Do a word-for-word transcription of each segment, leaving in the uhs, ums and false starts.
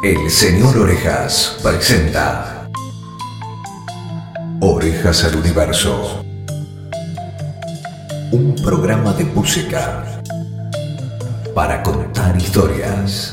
El señor Orejas presenta Orejas al Universo, un programa de música para contar historias.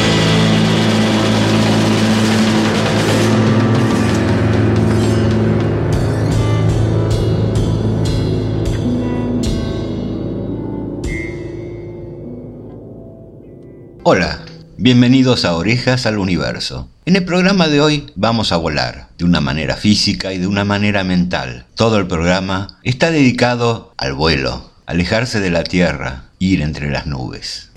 Hola, bienvenidos a Orejas al Universo. En el programa de hoy vamos a volar, de una manera física y de una manera mental. Todo el programa está dedicado al vuelo, alejarse de la tierra, ir entre las nubes.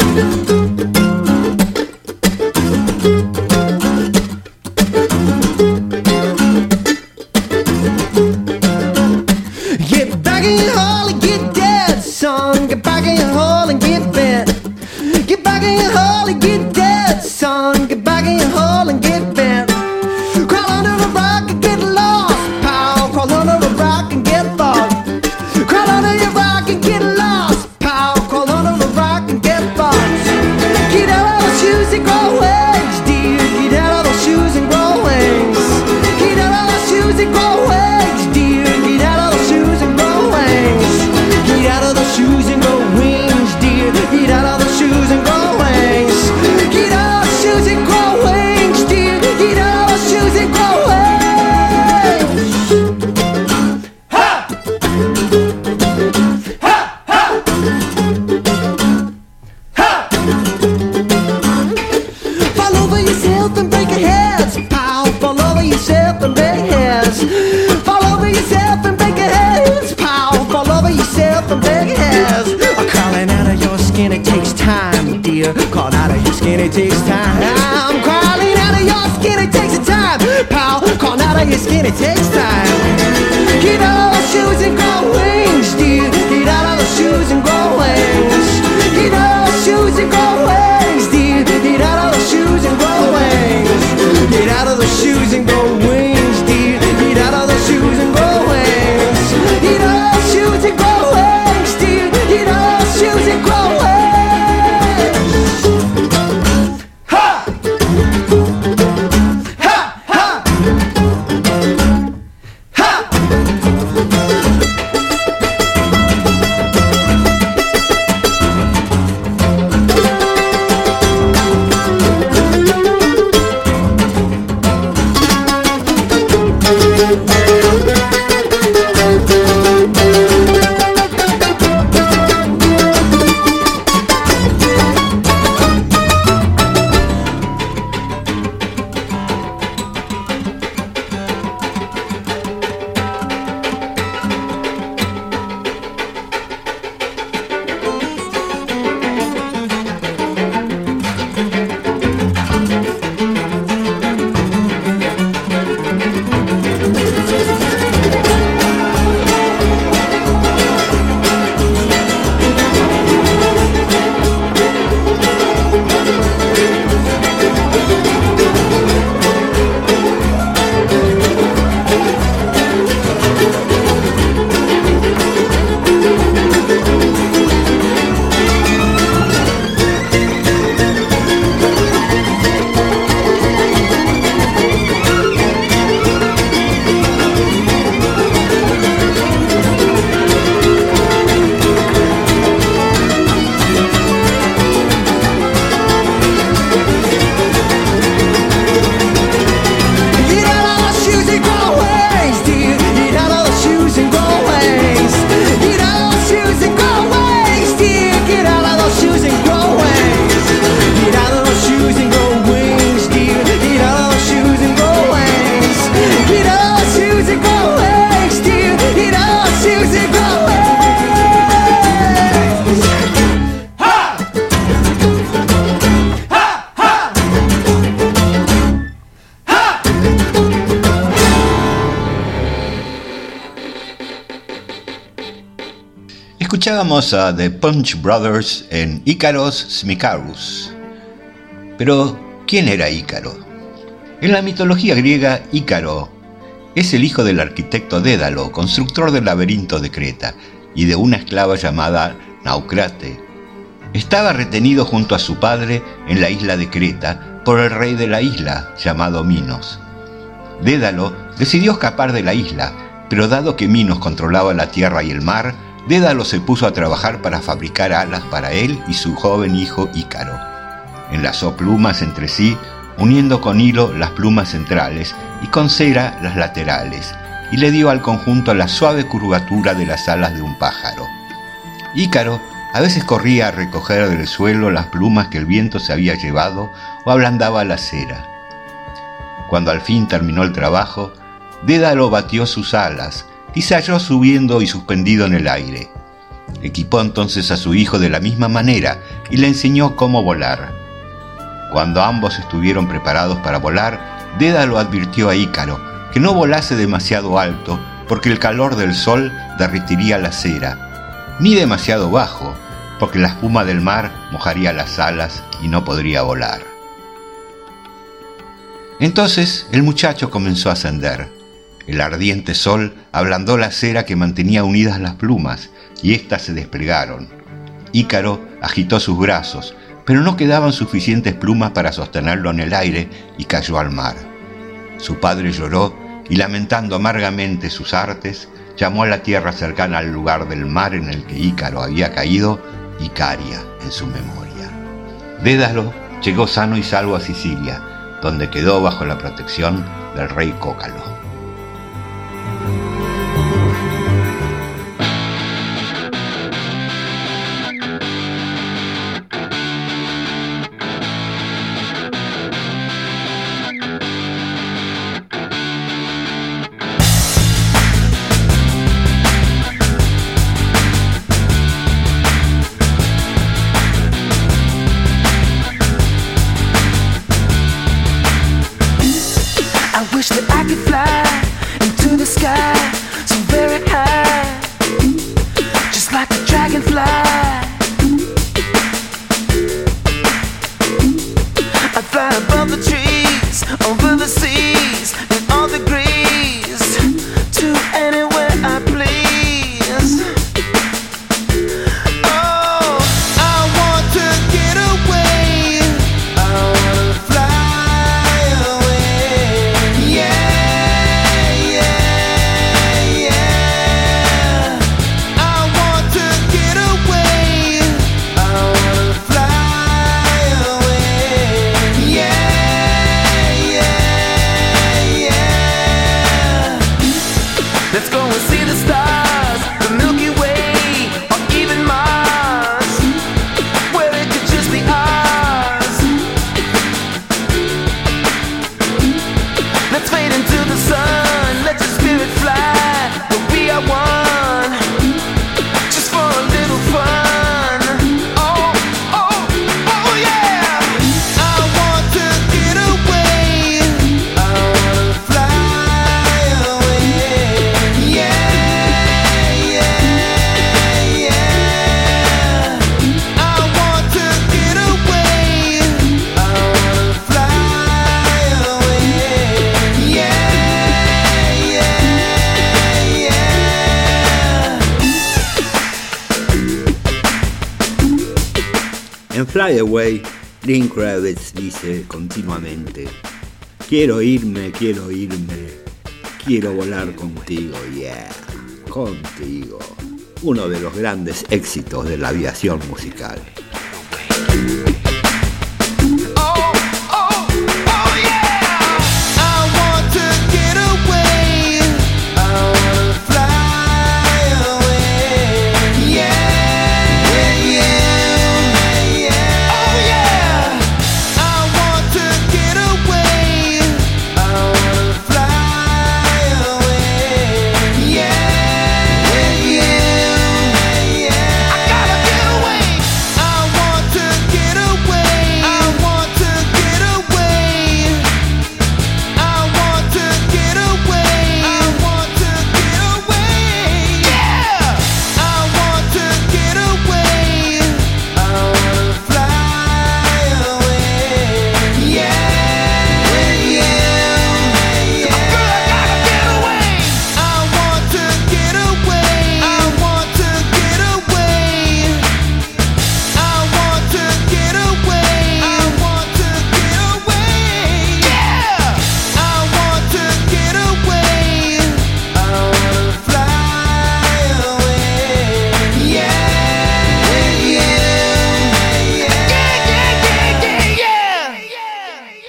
Get back in your hole and get dead, son. Get back in your hole and get bent. Get back in your hole and get dead, son. Get back in your hole and get bent. Crawl under a rock and get lost, pal. Crawl under a rock and get fucked. Crawl under your rock and get lost, pal. Crawl under a rock and get fucked. Get out of those shoes and grow wings, dear. Get out of those shoes and grow wings. Get out of those shoes and grow wings, dear. Get out of those shoes and grow wings. Get out of those shoes and grow wings, dear. Get out of those shoes and grow wings. Get out of those shoes and grow wings, dear. Get out of those shoes and grow wings. Ha! Ha! Ha! Ha! Fall over yourself and break your heads, pal. Fall over yourself and break your heads. Fall over yourself and break your heads, pal. Fall over yourself and break your heads. Crawling out of your skin, it takes time, dear. Crawling out of your skin, it takes time. Crawling out of your skin, it takes time, pal. Crawling out of your skin, it takes time. Get out of those shoes and grow wings, dear. Get out of those shoes and grow wings. Get out of those shoes and grow wings, dear. Get out of those shoes and grow wings. Get out of those shoes and grow wings, dear. Get out of those shoes and grow wings. Get out of those shoes and grow wings, dear. Get out of those shoes and grow wings. Ha! Ha! Ha! Ha! Escuchábamos a The Punch Brothers en Ícaros Smikaros. Pero, ¿quién era Ícaro? En la mitología griega, Ícaro es el hijo del arquitecto Dédalo, constructor del laberinto de Creta, y de una esclava llamada Naucrate. Estaba retenido junto a su padre en la isla de Creta por el rey de la isla, llamado Minos. Dédalo decidió escapar de la isla, pero dado que Minos controlaba la tierra y el mar, Dédalo se puso a trabajar para fabricar alas para él y su joven hijo Ícaro. Enlazó plumas entre sí, uniendo con hilo las plumas centrales y con cera las laterales, y le dio al conjunto la suave curvatura de las alas de un pájaro. Ícaro a veces corría a recoger del suelo las plumas que el viento se había llevado o ablandaba la cera. Cuando al fin terminó el trabajo, Dédalo batió sus alas y se halló subiendo y suspendido en el aire. Equipó entonces a su hijo de la misma manera y le enseñó cómo volar. Cuando ambos estuvieron preparados para volar, Dédalo advirtió a Ícaro que no volase demasiado alto porque el calor del sol derretiría la cera, ni demasiado bajo porque la espuma del mar mojaría las alas y no podría volar. Entonces el muchacho comenzó a ascender. El ardiente sol ablandó la cera que mantenía unidas las plumas y éstas se desplegaron. Ícaro agitó sus brazos, pero no quedaban suficientes plumas para sostenerlo en el aire y cayó al mar. Su padre lloró y, lamentando amargamente sus artes, llamó a la tierra cercana al lugar del mar en el que Ícaro había caído Icaria en su memoria. Dédalo llegó sano y salvo a Sicilia, donde quedó bajo la protección del rey Cócalo. Fly Away, Lenny Kravitz dice continuamente: quiero irme, quiero irme, quiero volar contigo, yeah, contigo. Uno de los grandes éxitos de la aviación musical. Get away.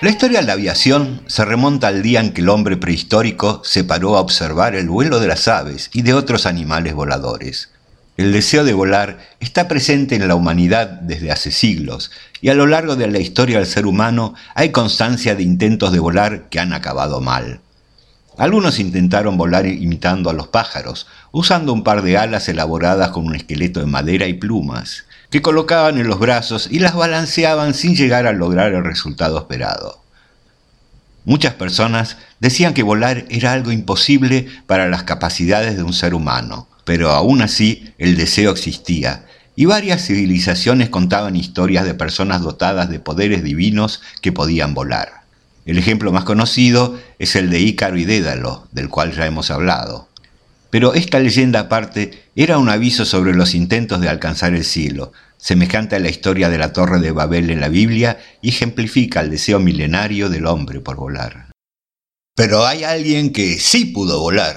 La historia de la aviación se remonta al día en que el hombre prehistórico se paró a observar el vuelo de las aves y de otros animales voladores. El deseo de volar está presente en la humanidad desde hace siglos, y a lo largo de la historia del ser humano hay constancia de intentos de volar que han acabado mal. Algunos intentaron volar imitando a los pájaros, usando un par de alas elaboradas con un esqueleto de madera y plumas, que colocaban en los brazos y las balanceaban sin llegar a lograr el resultado esperado. Muchas personas decían que volar era algo imposible para las capacidades de un ser humano, pero aún así el deseo existía, y varias civilizaciones contaban historias de personas dotadas de poderes divinos que podían volar. El ejemplo más conocido es el de Ícaro y Dédalo, del cual ya hemos hablado. Pero esta leyenda aparte era un aviso sobre los intentos de alcanzar el cielo, semejante a la historia de la Torre de Babel en la Biblia, y ejemplifica el deseo milenario del hombre por volar. Pero hay alguien que sí pudo volar.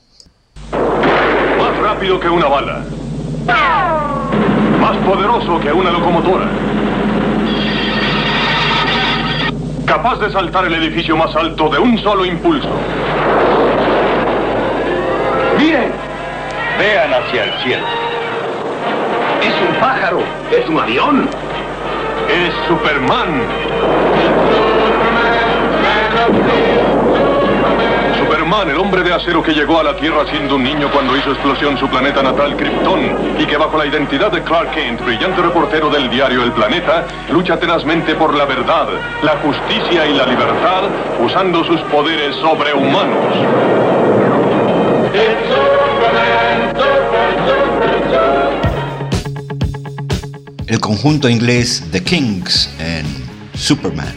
Más rápido que una bala. Más poderoso que una locomotora. Capaz de saltar el edificio más alto de un solo impulso. ¡Miren! Vean hacia el cielo. ¿Es un pájaro? ¿Es un avión? ¡Es Superman! Superman, el hombre de acero que llegó a la Tierra siendo un niño cuando hizo explosión su planeta natal, Krypton, y que bajo la identidad de Clark Kent, brillante reportero del diario El Planeta, lucha tenazmente por la verdad, la justicia y la libertad, usando sus poderes sobrehumanos. El conjunto inglés The Kinks en Superman.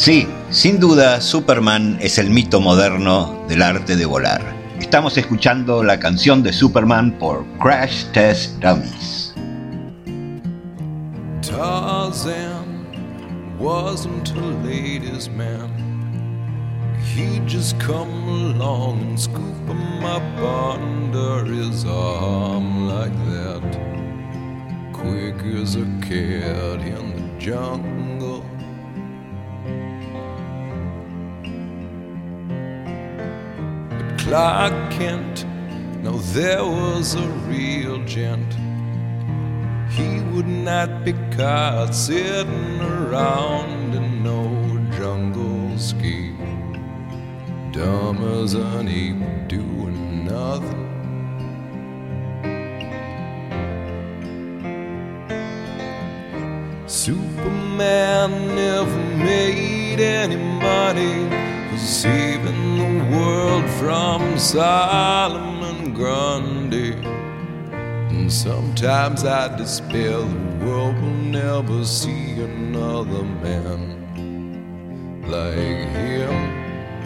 Sí, sin duda, Superman es el mito moderno del arte de volar. Estamos escuchando la canción de Superman por Crash Test Dummies. Tarzan wasn't a ladies' man. He'd just come along and scoop him up under his arm like that, quick as a cat in the jungle. But Clark Kent, now there was a real gent. He would not be caught sitting around in no jungle scheme, dumb as an ape doing nothing. Superman never made any money for saving the world from Solomon Grundy. And sometimes I despair the world will never see another man like him.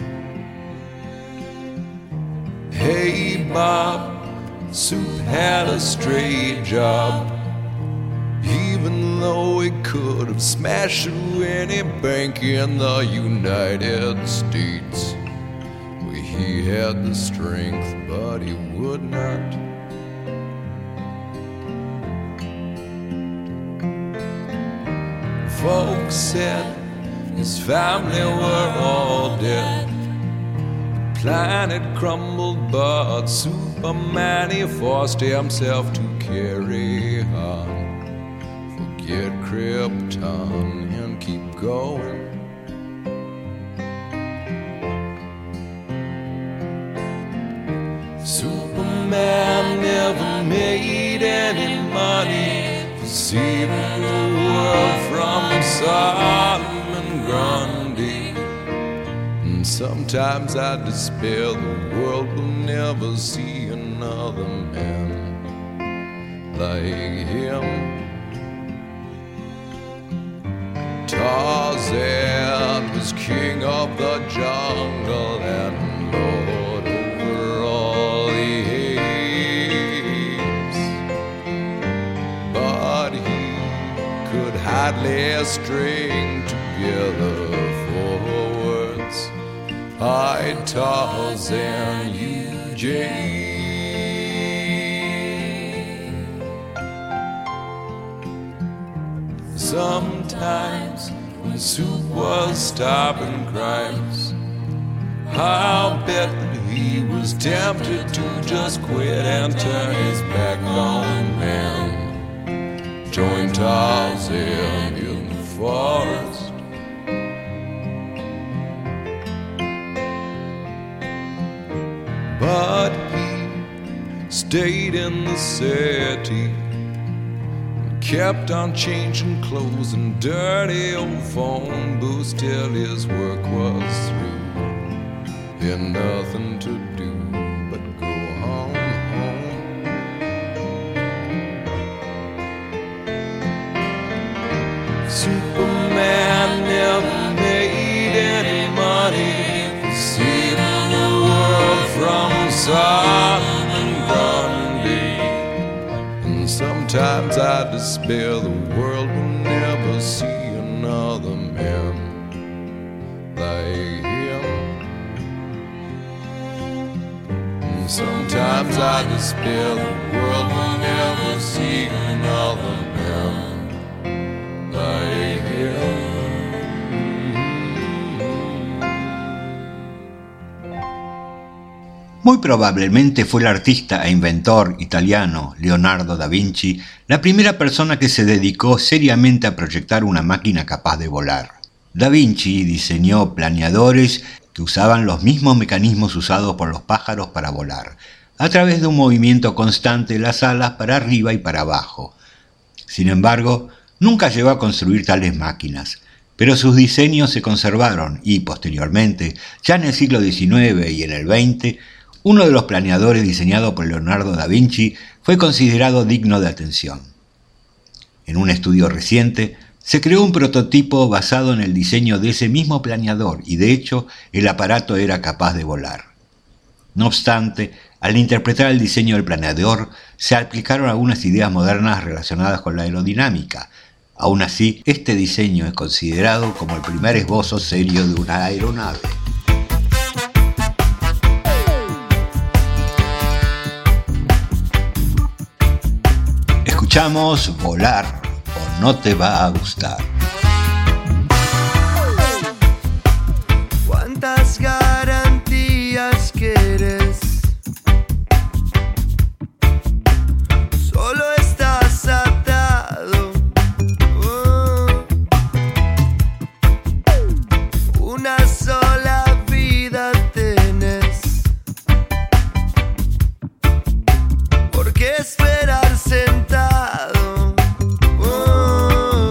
Hey Bob, Soup had a straight job, even though he could have smashed through any bank in the United States. Well, he had the strength, but he would not. Folks said his family were all dead. The planet crumbled, but Superman, he forced himself to carry on. Forget Krypton and keep going. Superman never made any money for saving the world from Solomon Grundy. And sometimes I despair the world will never see another man like him. Tarzan was king of the jungle and lord over all the apes, but he could hardly string together four words. I, Tarzan, you, Jane. Sometimes when Soup was stopping crimes, I'll bet that he was tempted to just quit and turn his back on man, join Tarzan in the forest. But he stayed in the city, kept on changing clothes and dirty old phone booths till his work was through. He had nothing to do but go home, home. Superman never made any money for saving the world from Solomon Grundy. Sometimes I despair the world will never see another man like him. And sometimes I despair the world will never see another man like him. Muy probablemente fue el artista e inventor italiano Leonardo da Vinci la primera persona que se dedicó seriamente a proyectar una máquina capaz de volar. Da Vinci diseñó planeadores que usaban los mismos mecanismos usados por los pájaros para volar, a través de un movimiento constante de las alas para arriba y para abajo. Sin embargo, nunca llegó a construir tales máquinas, pero sus diseños se conservaron y, posteriormente, ya en el siglo diecinueve y en el veinte, uno de los planeadores diseñado por Leonardo da Vinci fue considerado digno de atención. En un estudio reciente, Se creó un prototipo basado en el diseño de ese mismo planeador y de hecho el aparato era capaz de volar. No obstante, al interpretar el diseño del planeador se aplicaron algunas ideas modernas relacionadas con la aerodinámica. Aún así, este diseño es considerado como el primer esbozo serio de una aeronave. Escuchamos Volar o No te va a gustar. ¿Cuántas garantías quieres? Solo estás atado. Oh. Una sola vida tenés. ¿Por qué esperar sentado? Oh.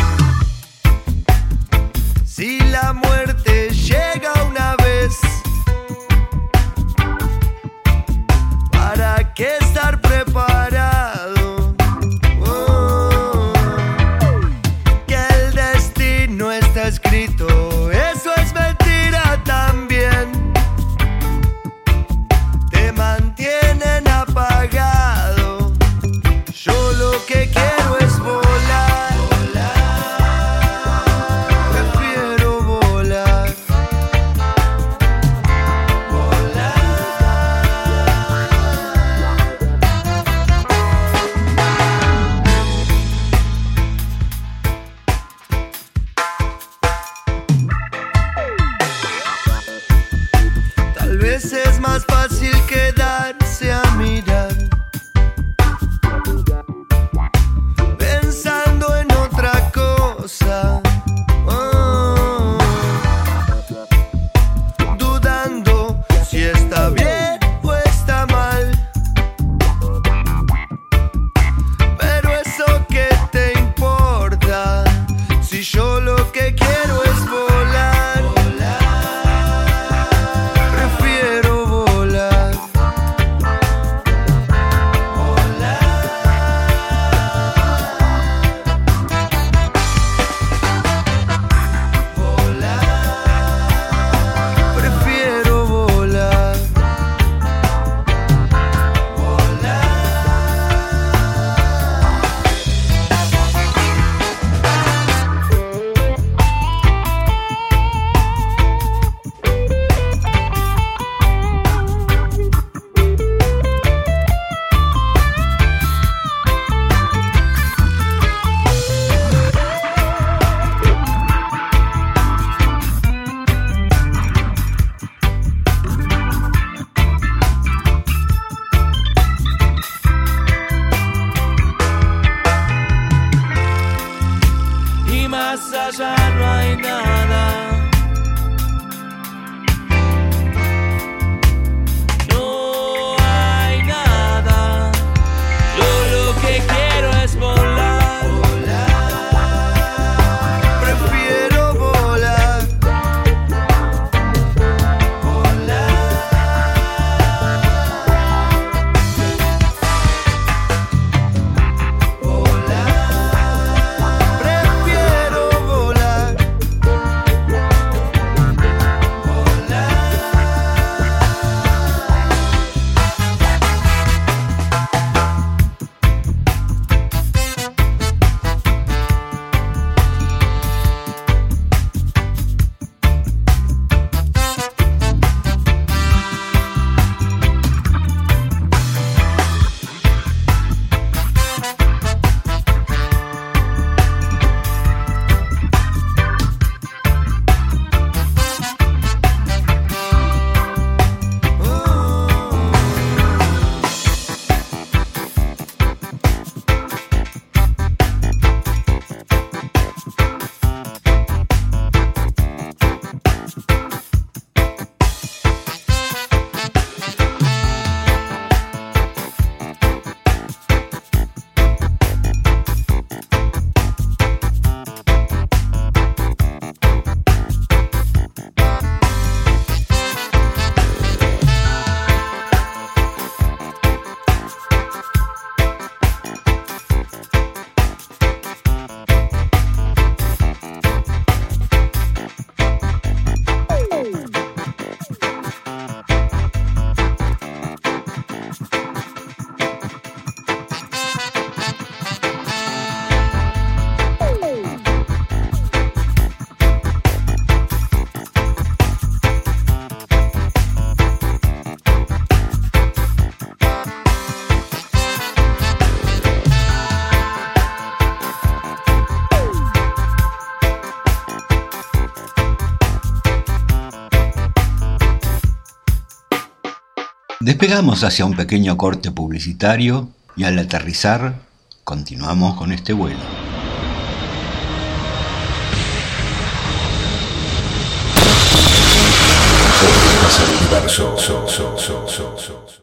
Si la muerte llega una vez, ¿para qué estar preparado? Oh, que el destino está escrito, eso es mentira también. Te mantienen apagado. Yo lo que quiero es volar. Prefiero volar. Tal vez es más fácil quedarse a mirar, pensando en otra cosa. Oh, dudando si está bien o está mal. Pero eso que te importa, si yo lo que quiero es volar. Prefiero volar. Despegamos hacia un pequeño corte publicitario y al aterrizar continuamos con este vuelo. Orejas al universo. So, so, so, so, so.